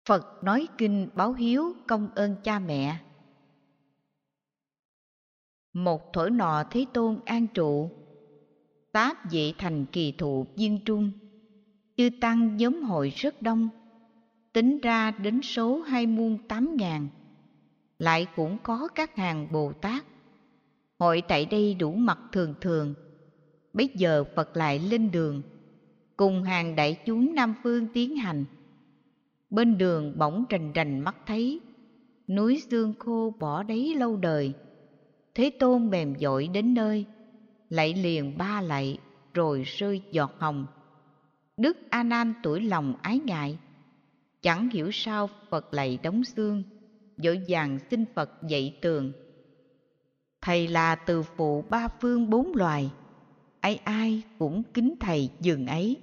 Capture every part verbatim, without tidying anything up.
Phật nói kinh báo hiếu công ơn cha mẹ. Một thuở nọ Thế Tôn an trụ, Táp vị thành kỳ thụ viên trung, chư tăng nhóm hội rất đông, tính ra đến số hai muôn tám ngàn, lại cũng có các hàng Bồ Tát. Hội tại đây đủ mặt thường thường. Bấy giờ Phật lại lên đường, cùng hàng đại chúng Nam Phương tiến hành. Bên đường bỗng rành rành mắt thấy, núi xương khô bỏ đấy lâu đời. Thế Tôn bèn vội đến nơi, lạy liền ba lạy, rồi rơi giọt hồng. Đức A Nan tủi lòng ái ngại, chẳng hiểu sao Phật lạy đóng xương, vội vàng xin Phật dạy tường. Thầy là từ phụ ba phương bốn loài, ai ai cũng kính thầy dường ấy.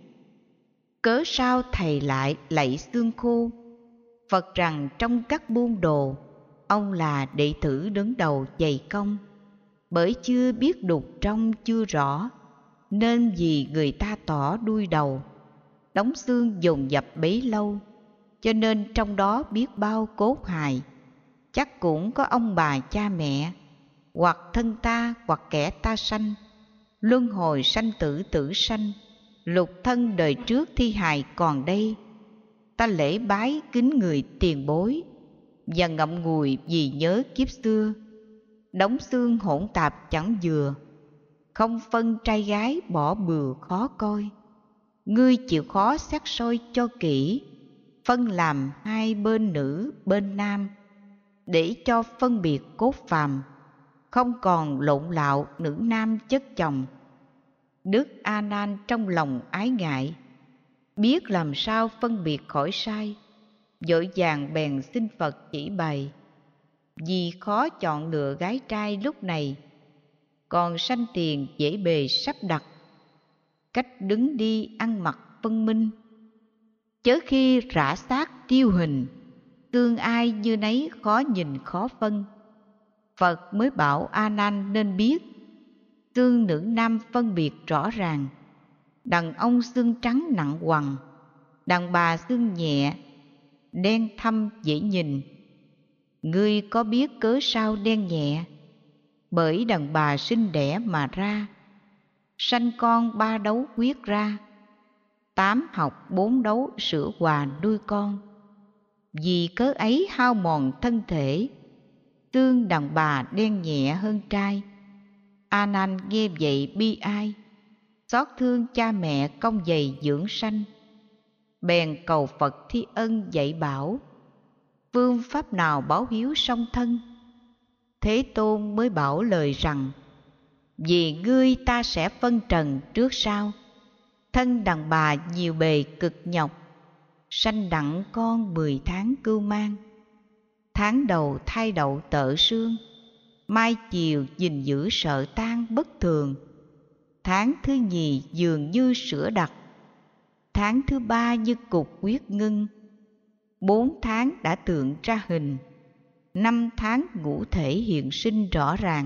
Cớ sao thầy lại lạy xương khô? Phật rằng trong các môn đồ, ông là đệ tử đứng đầu dày công. Bởi chưa biết đục trong chưa rõ, nên vì người ta tỏ đuôi đầu. Đóng xương dồn dập bấy lâu, cho nên trong đó biết bao cốt hài. Chắc cũng có ông bà cha mẹ, hoặc thân ta hoặc kẻ ta sanh. Luân hồi sanh tử tử sanh, lục thân đời trước thi hài còn đây. Ta lễ bái kính người tiền bối, và ngậm ngùi vì nhớ kiếp xưa. Đóng xương hỗn tạp chẳng vừa, không phân trai gái bỏ bừa khó coi. Ngươi chịu khó xét soi cho kỹ, phân làm hai bên nữ bên nam, để cho phân biệt cốt phàm, không còn lộn lạo nữ nam chất chồng. Đức A Nan trong lòng ái ngại, biết làm sao phân biệt khỏi sai, vội vàng bèn xin Phật chỉ bày. Vì khó chọn lựa gái trai lúc này, còn sanh tiền dễ bề sắp đặt, cách đứng đi ăn mặc phân minh. Chớ khi rã xác tiêu hình, tương ai như nấy khó nhìn khó phân. Phật mới bảo A Nan nên biết, xương nữ nam phân biệt rõ ràng. Đàn ông xương trắng nặng hoằng, đàn bà xương nhẹ, đen thâm dễ nhìn. Ngươi có biết cớ sao đen nhẹ? Bởi đàn bà sinh đẻ mà ra, sanh con ba đấu quyết ra, tám học bốn đấu sữa hòa nuôi con. Vì cớ ấy hao mòn thân thể, xương đàn bà đen nhẹ hơn trai. A Nan nghe vậy bi ai, xót thương cha mẹ công dày dưỡng sanh, bèn cầu Phật thi ân dạy bảo, phương pháp nào báo hiếu song thân. Thế Tôn mới bảo lời rằng, vì ngươi ta sẽ phân trần trước sau. Thân đàn bà nhiều bề cực nhọc, sanh đặng con mười tháng cưu mang. Tháng đầu thai đậu tợ sương, mai chiều gìn giữ sợ tan bất thường. Tháng thứ nhì dường như sữa đặc, tháng thứ ba như cục huyết ngưng. Bốn tháng đã tượng ra hình, năm tháng ngũ thể hiện sinh rõ ràng.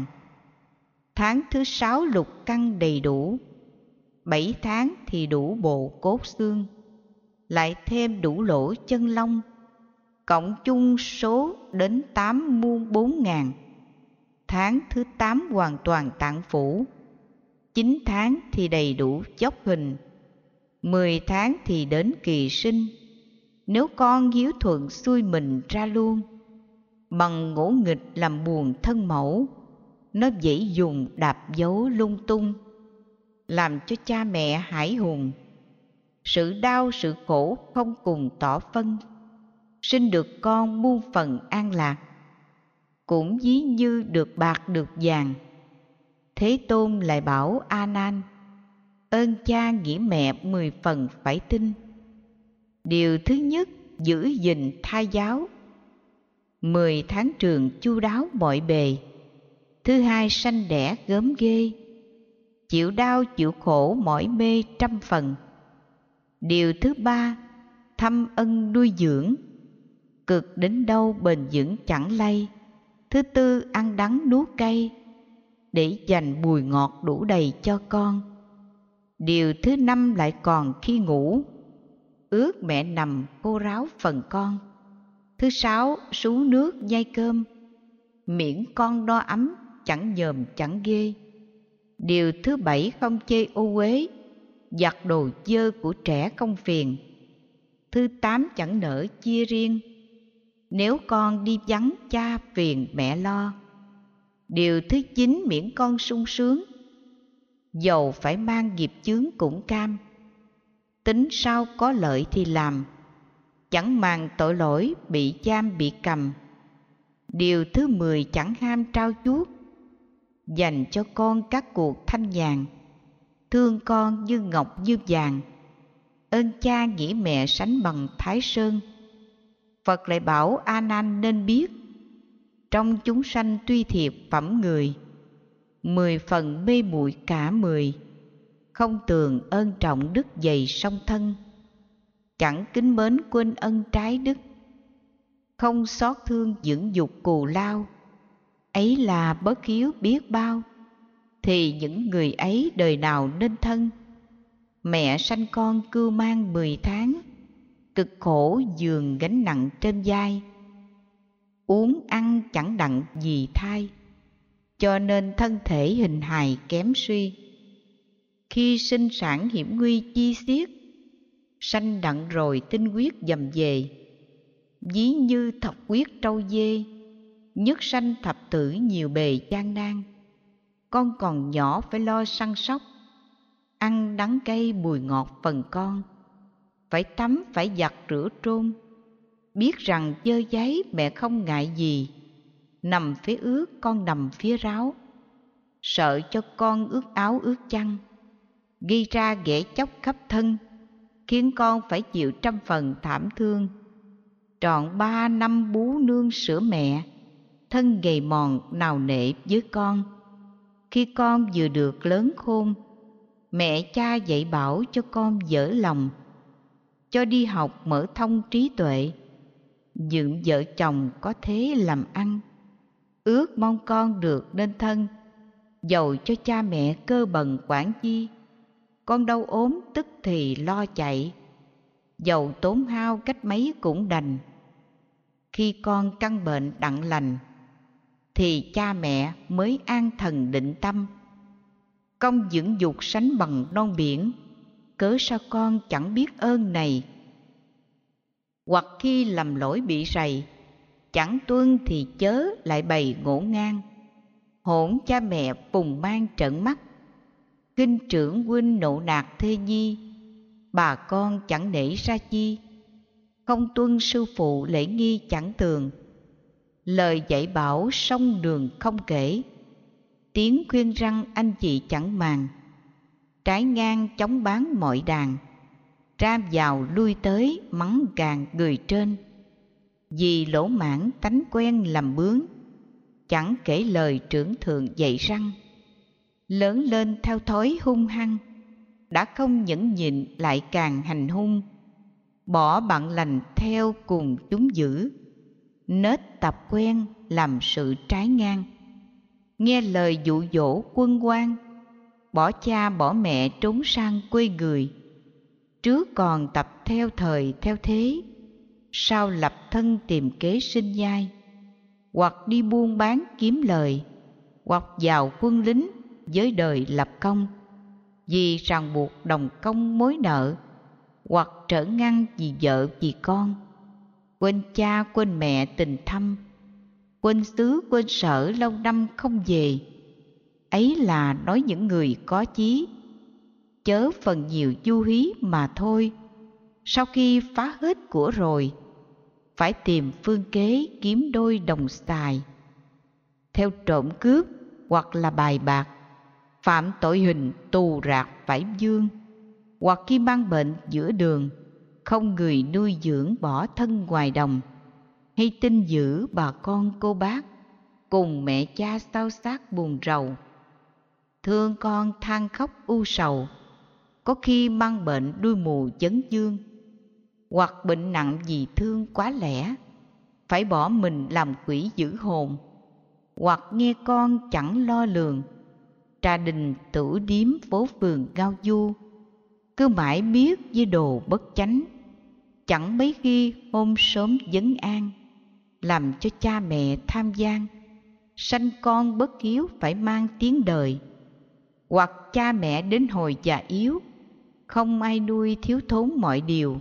Tháng thứ sáu lục căn đầy đủ, bảy tháng thì đủ bộ cốt xương, lại thêm đủ lỗ chân lông, cộng chung số đến tám muôn bốn ngàn. Tháng thứ tám hoàn toàn tạng phủ, chín tháng thì đầy đủ dốc hình, mười tháng thì đến kỳ sinh. Nếu con hiếu thuận xuôi mình ra luôn, bằng ngỗ nghịch làm buồn thân mẫu, nó dễ dùng đạp dấu lung tung, làm cho cha mẹ hãi hùng. Sự đau sự khổ không cùng tỏ phân, sinh được con muôn phần an lạc, cũng ví như được bạc được vàng. Thế Tôn lại bảo A Nan, ơn cha nghĩa mẹ mười phần phải tin. Điều thứ nhất, giữ gìn thai giáo, mười tháng trường chu đáo mọi bề. Thứ hai, sanh đẻ gớm ghê, chịu đau chịu khổ mỏi mê trăm phần. Điều thứ ba, thăm ân nuôi dưỡng, cực đến đâu bền vững chẳng lay. Thứ tư, ăn đắng nuốt cay, để dành bùi ngọt đủ đầy cho con. Điều thứ năm lại còn khi ngủ, ước mẹ nằm khô ráo phần con. Thứ sáu, sú nước nhai cơm, miễn con no ấm, chẳng nhờm chẳng ghê. Điều thứ bảy, không chê ô uế, giặt đồ dơ của trẻ không phiền. Thứ tám, chẳng nỡ chia riêng, nếu con đi vắng cha phiền mẹ lo. Điều thứ chín, miễn con sung sướng, dầu phải mang nghiệp chướng cũng cam. Tính sao có lợi thì làm, chẳng màng tội lỗi bị giam bị cầm. Điều thứ mười, chẳng ham trao chuốt, dành cho con các cuộc thanh nhàn. Thương con như ngọc như vàng, ơn cha nghĩ mẹ sánh bằng Thái Sơn. Phật lại bảo A Nan nên biết, trong chúng sanh tuy thiệt phẩm người, mười phần mê muội cả mười, không tường ơn trọng đức dày song thân. Chẳng kính mến quên ân trái đức, không xót thương dưỡng dục cù lao. Ấy là bất hiếu biết bao, thì những người ấy đời nào nên thân. Mẹ sanh con cưu mang mười tháng, cực khổ giường gánh nặng trên vai. Uống ăn chẳng đặng gì thai, cho nên thân thể hình hài kém suy. Khi sinh sản hiểm nguy chi xiết, sanh đặng rồi tinh huyết dầm về. Ví như thọc huyết trâu dê, nhất sanh thập tử nhiều bề gian nan. Con còn nhỏ phải lo săn sóc, ăn đắng cay bùi ngọt phần con. Phải tắm phải giặt rửa trôn, biết rằng dơ giấy mẹ không ngại gì. Nằm phía ướt con nằm phía ráo, sợ cho con ướt áo ướt chăn. Gây ra ghẻ chóc khắp thân, khiến con phải chịu trăm phần thảm thương. Trọn ba năm bú nương sữa mẹ, thân gầy mòn nào nệ với con. Khi con vừa được lớn khôn, mẹ cha dạy bảo cho con dở lòng, cho đi học mở thông trí tuệ, dựng vợ chồng có thế làm ăn. Ước mong con được nên thân, dầu cho cha mẹ cơ bần quản chi. Con đau ốm tức thì lo chạy, dầu tốn hao cách mấy cũng đành. Khi con căn bệnh đặng lành, thì cha mẹ mới an thần định tâm. Công dưỡng dục sánh bằng non biển, cớ sao con chẳng biết ơn này. Hoặc khi lầm lỗi bị rầy, chẳng tuân thì chớ lại bày ngổ ngang. Hỗn cha mẹ phùng mang trợn mắt, kinh trưởng huynh nộ nạt thê nhi. Bà con chẳng nể ra chi, không tuân sư phụ lễ nghi chẳng tường. Lời dạy bảo sông đường không kể, tiếng khuyên răn anh chị chẳng màng. Trái ngang chống bán mọi đàn, ra vào lui tới mắng gàn người trên. Vì lỗ mãn tánh quen làm bướng, chẳng kể lời trưởng thượng dạy răn. Lớn lên theo thói hung hăng, đã không nhẫn nhịn lại càng hành hung. Bỏ bạn lành theo cùng chúng dữ, nết tập quen làm sự trái ngang. Nghe lời dụ dỗ quân quan, bỏ cha bỏ mẹ trốn sang quê người. Trước còn tập theo thời theo thế, sau lập thân tìm kế sinh nhai. Hoặc đi buôn bán kiếm lời, hoặc vào quân lính với đời lập công. Vì ràng buộc đồng công mối nợ, hoặc trở ngăn vì vợ vì con. Quên cha quên mẹ tình thâm, quên xứ quên sở lâu năm không về. Ấy là nói những người có chí, chớ phần nhiều du hí mà thôi. Sau khi phá hết của rồi, phải tìm phương kế kiếm đôi đồng xài. Theo trộm cướp hoặc là bài bạc, phạm tội hình tù rạc phải dương. Hoặc khi mang bệnh giữa đường, không người nuôi dưỡng bỏ thân ngoài đồng. Hay tin giữ bà con cô bác, cùng mẹ cha sao xác buồn rầu. Thương con than khóc u sầu, có khi mang bệnh đuôi mù chấn dương. Hoặc bệnh nặng vì thương quá lẽ, phải bỏ mình làm quỷ giữ hồn. Hoặc nghe con chẳng lo lường, trà đình tửu điếm phố phường ngao du. Cứ mãi biết với đồ bất chánh, chẳng mấy khi hôm sớm vấn an. làm cho cha mẹ tham gian, sanh con bất hiếu phải mang tiếng đời, hoặc cha mẹ đến hồi già yếu, không ai nuôi thiếu thốn mọi điều.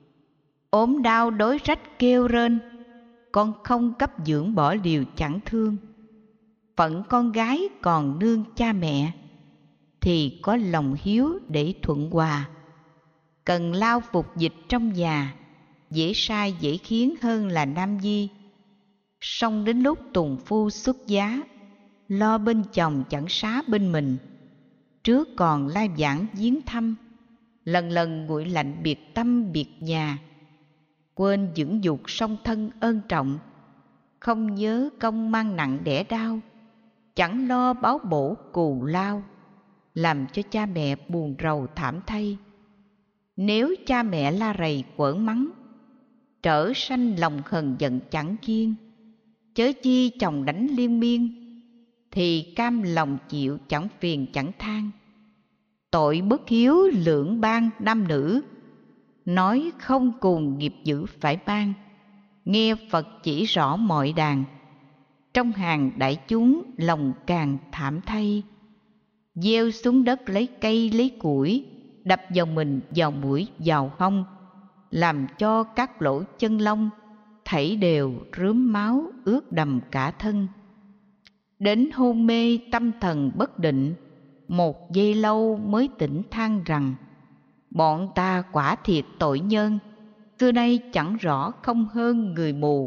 Ốm đau đói rách kêu rên, con không cấp dưỡng bỏ điều chẳng thương. Phận con gái còn nương cha mẹ, thì có lòng hiếu để thuận hòa. Cần lao phục dịch trong nhà, dễ sai dễ khiến hơn là nam di. Song đến lúc tùng phu xuất giá, lo bên chồng chẳng xá bên mình. Trước còn lai vãng viếng thăm, lần lần nguội lạnh biệt tâm biệt nhà. Quên dưỡng dục song thân ơn trọng, không nhớ công mang nặng đẻ đau, chẳng lo báo bổ cù lao, làm cho cha mẹ buồn rầu thảm thay. Nếu cha mẹ la rầy quở mắng, trở sanh lòng hờn giận chẳng kiên, chớ chi chồng đánh liên miên, thì cam lòng chịu chẳng phiền chẳng than. Tội bất hiếu lưỡng ban nam nữ, nói không cùng nghiệp dữ phải ban. Nghe Phật chỉ rõ mọi đàn, trong hàng đại chúng lòng càng thảm thay. Gieo xuống đất lấy cây lấy củi, đập vào mình vào mũi vào hông, làm cho các lỗ chân lông thảy đều rướm máu ướt đầm cả thân. Đến hôn mê tâm thần bất định, một giây lâu mới tỉnh than rằng: bọn ta quả thiệt tội nhân, xưa nay chẳng rõ không hơn người mù.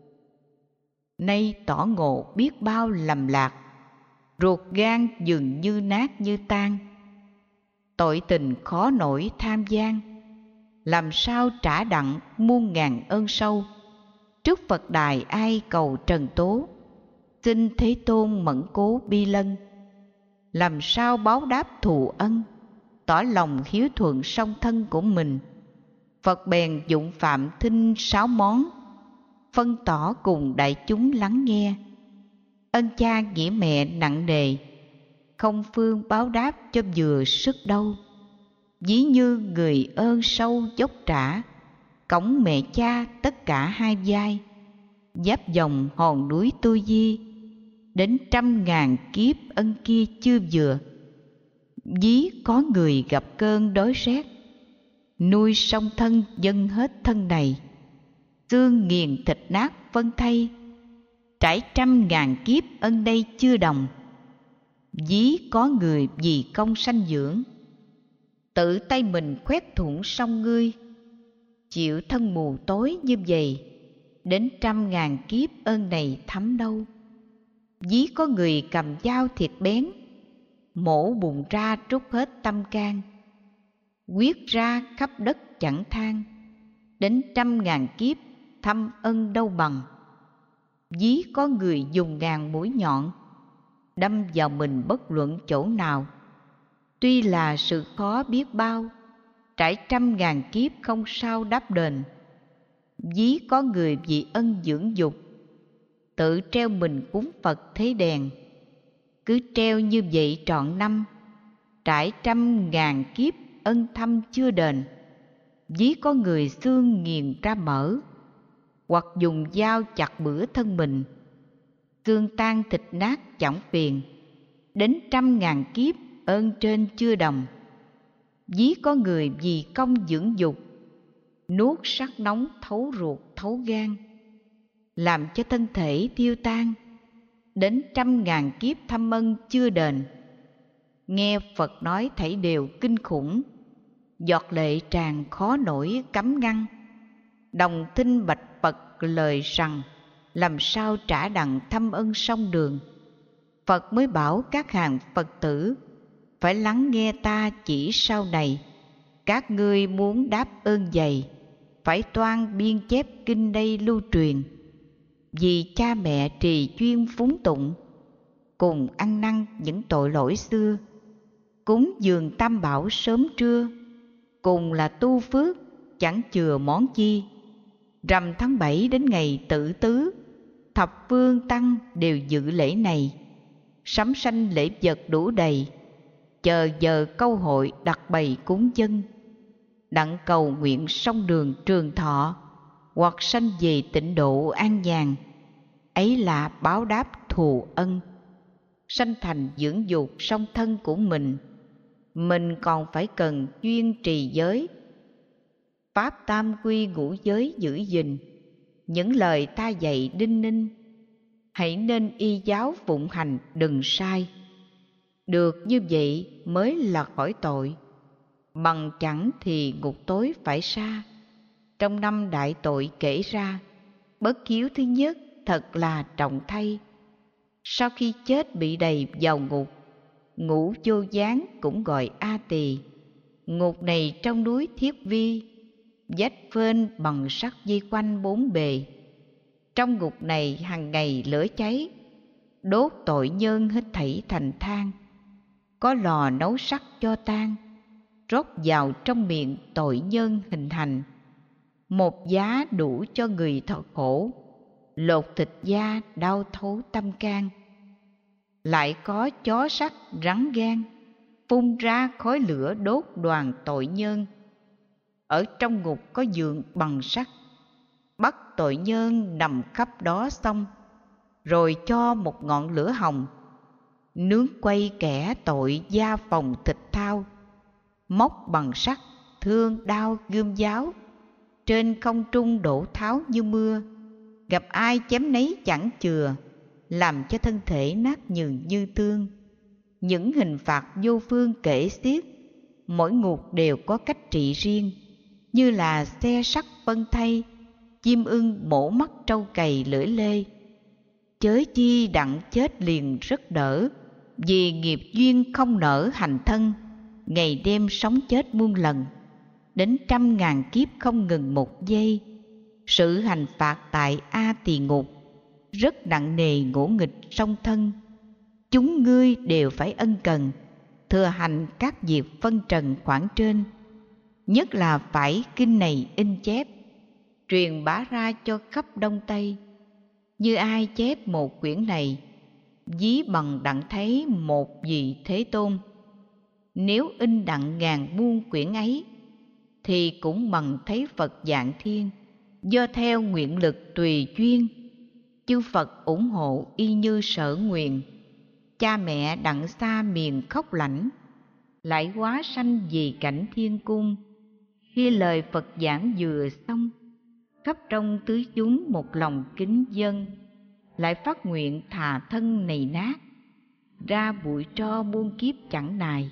Nay tỏ ngộ biết bao lầm lạc, ruột gan dường như nát như tan. Tội tình khó nổi tham gian, làm sao trả đặng muôn ngàn ơn sâu. Trước Phật đài ai cầu trần tố, xin Thế Tôn mẫn cố bi lân. Làm sao báo đáp thù ân, tỏ lòng hiếu thuận song thân của mình. Phật bèn dụng phạm thinh sáu món, phân tỏ cùng đại chúng lắng nghe. Ân cha nghĩa mẹ nặng nề, không phương báo đáp cho vừa sức đâu. Ví như người ơn sâu dốc trả, cõng mẹ cha tất cả hai vai. Giáp dòng hòn núi Tu Di, đến trăm ngàn kiếp ân kia chưa vừa. Ví có người gặp cơn đói rét, nuôi song thân dâng hết thân này. Xương nghiền thịt nát phân thay, trải trăm ngàn kiếp ân đây chưa đồng. Ví có người vì công sanh dưỡng, tự tay mình khoét thủng sông ngươi. Chịu thân mù tối như vậy, đến trăm ngàn kiếp ơn này thấm đâu. Ví có người cầm dao thiệt bén, mổ bùn ra trút hết tâm can, quyết ra khắp đất chẳng than. Đến trăm ngàn kiếp thăm ân đâu bằng. Ví có người dùng ngàn mũi nhọn, đâm vào mình bất luận chỗ nào. Tuy là sự khó biết bao, trải trăm ngàn kiếp không sao đáp đền. Ví có người vì ân dưỡng dục, tự treo mình cúng Phật thế đèn. Cứ treo như vậy trọn năm, trải trăm ngàn kiếp ân thâm chưa đền. Ví có người xương nghiền ra mỡ, hoặc dùng dao chặt bữa thân mình. Xương tan thịt nát chẳng phiền, đến trăm ngàn kiếp ơn trên chưa đồng. Ví có người vì công dưỡng dục, nuốt sắc nóng thấu ruột thấu gan, làm cho thân thể tiêu tan. Đến trăm ngàn kiếp thâm ân chưa đền. Nghe Phật nói thảy đều kinh khủng, giọt lệ tràn khó nổi cấm ngăn. Đồng thinh bạch Phật lời rằng, làm sao trả đặng thâm ân sông đường. Phật mới bảo các hàng Phật tử, phải lắng nghe ta chỉ sau này. Các ngươi muốn đáp ơn dày, phải toan biên chép kinh đây lưu truyền. Vì cha mẹ trì chuyên phúng tụng, cùng ăn năn những tội lỗi xưa. Cúng dường tam bảo sớm trưa, cùng là tu phước chẳng chừa món chi. Rằm tháng bảy đến ngày Tự Tứ, thập phương tăng đều dự lễ này. Sắm sanh lễ vật đủ đầy, chờ giờ câu hội đặt bày cúng dân. Đặng cầu nguyện sông đường trường thọ, hoặc sanh về tịnh độ an nhàn, ấy là báo đáp thù ân. Sanh thành dưỡng dục song thân của mình, mình còn phải cần chuyên trì giới, pháp tam quy ngũ giới giữ gìn. Những lời ta dạy đinh ninh, hãy nên y giáo phụng hành, đừng sai. Được như vậy mới là khỏi tội, bằng chẳng thì ngục tối phải xa. Trong năm đại tội kể ra, bất hiếu thứ nhất thật là trọng thay. Sau khi chết bị đầy vào ngục, ngũ vô gián cũng gọi A Tỳ. Ngục này trong núi Thiết Vi, vách phên bằng sắt vây quanh bốn bề. Trong ngục này hàng ngày lửa cháy, đốt tội nhân hết thảy thành than. Có lò nấu sắt cho tan, rót vào trong miệng tội nhân hình thành. Một giá đủ cho người thọ khổ, lột thịt da đau thấu tâm can. Lại có chó sắt rắn gan, phun ra khói lửa đốt đoàn tội nhân. Ở trong ngục có giường bằng sắt, bắt tội nhân nằm khắp đó xong, rồi cho một ngọn lửa hồng, nướng quay kẻ tội da phòng thịt thao, móc bằng sắt, thương đao gươm giáo, trên không trung đổ tháo như mưa, gặp ai chém nấy chẳng chừa, làm cho thân thể nát nhừ như tương. Những hình phạt vô phương kể xiết, mỗi ngục đều có cách trị riêng, như là xe sắt phân thay, chim ưng mổ mắt trâu cày lưỡi lê. Chớ chi đặng chết liền rất đỡ, vì nghiệp duyên không nở hành thân, ngày đêm sống chết muôn lần, đến trăm ngàn kiếp không ngừng một giây. Sự hành phạt tại A Tỳ ngục rất nặng nề, ngỗ nghịch song thân. Chúng ngươi đều phải ân cần thừa hành các việc phân trần khoảng trên, nhất là phải kinh này in chép, truyền bá ra cho khắp Đông Tây. Như ai chép một quyển này, ví bằng đặng thấy một vị Thế Tôn. Nếu in đặng ngàn muôn quyển ấy, thì cũng bằng thấy Phật dạng thiên, do theo nguyện lực tùy duyên. Chư Phật ủng hộ y như sở nguyện, cha mẹ đặng xa miền khóc lãnh, lại hóa sanh vì cảnh thiên cung. Khi lời Phật giảng vừa xong, khắp trong tứ chúng một lòng kính dâng, lại phát nguyện thà thân này nát, ra bụi tro muôn kiếp chẳng nài.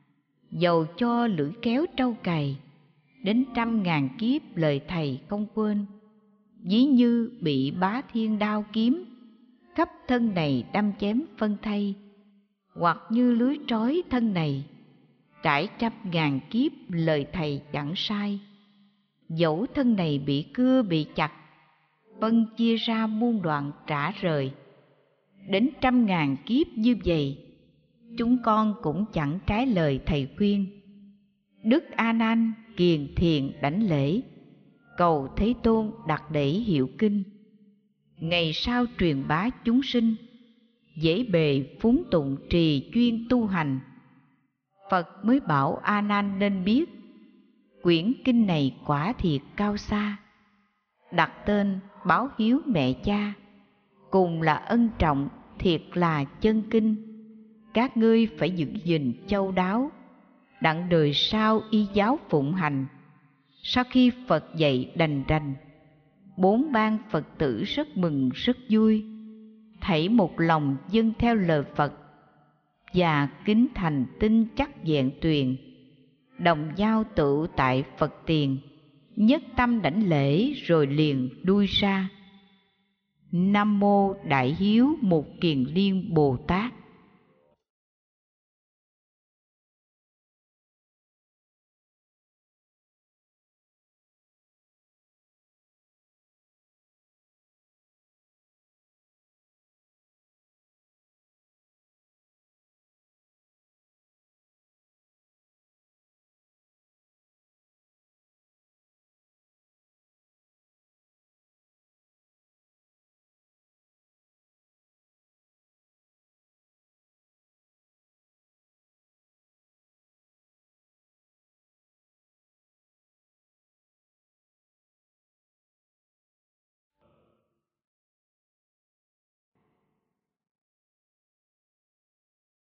Dầu cho lưỡi kéo trâu cày, đến trăm ngàn kiếp lời thầy không quên. Ví như bị bá thiên đao kiếm, khắp thân này đâm chém phân thây, hoặc như lưới trói thân này, trải trăm ngàn kiếp lời thầy chẳng sai. Dẫu thân này bị cưa bị chặt, phân chia ra muôn đoạn trả rời, đến trăm ngàn kiếp như vậy, chúng con cũng chẳng trái lời thầy khuyên. Đức A Nan kiền thiền đảnh lễ, cầu Thế Tôn đặt để hiệu kinh. Ngày sau truyền bá chúng sinh, dễ bề phúng tụng trì chuyên tu hành. Phật mới bảo A Nan nên biết, quyển kinh này quả thiệt cao xa, đặt tên báo hiếu mẹ cha, cùng là ân trọng, thiệt là chân kinh. Các ngươi phải giữ gìn châu đáo, đặng đời sau y giáo phụng hành. Sau khi Phật dạy đành đành, bốn ban Phật tử rất mừng rất vui, thảy một lòng dâng theo lời Phật, và kính thành tin chắc vẹn tuyền, đồng giao tự tại Phật tiền, nhất tâm đảnh lễ rồi liền đuôi ra. Nam mô Đại Hiếu Một Kiền Liên Bồ Tát.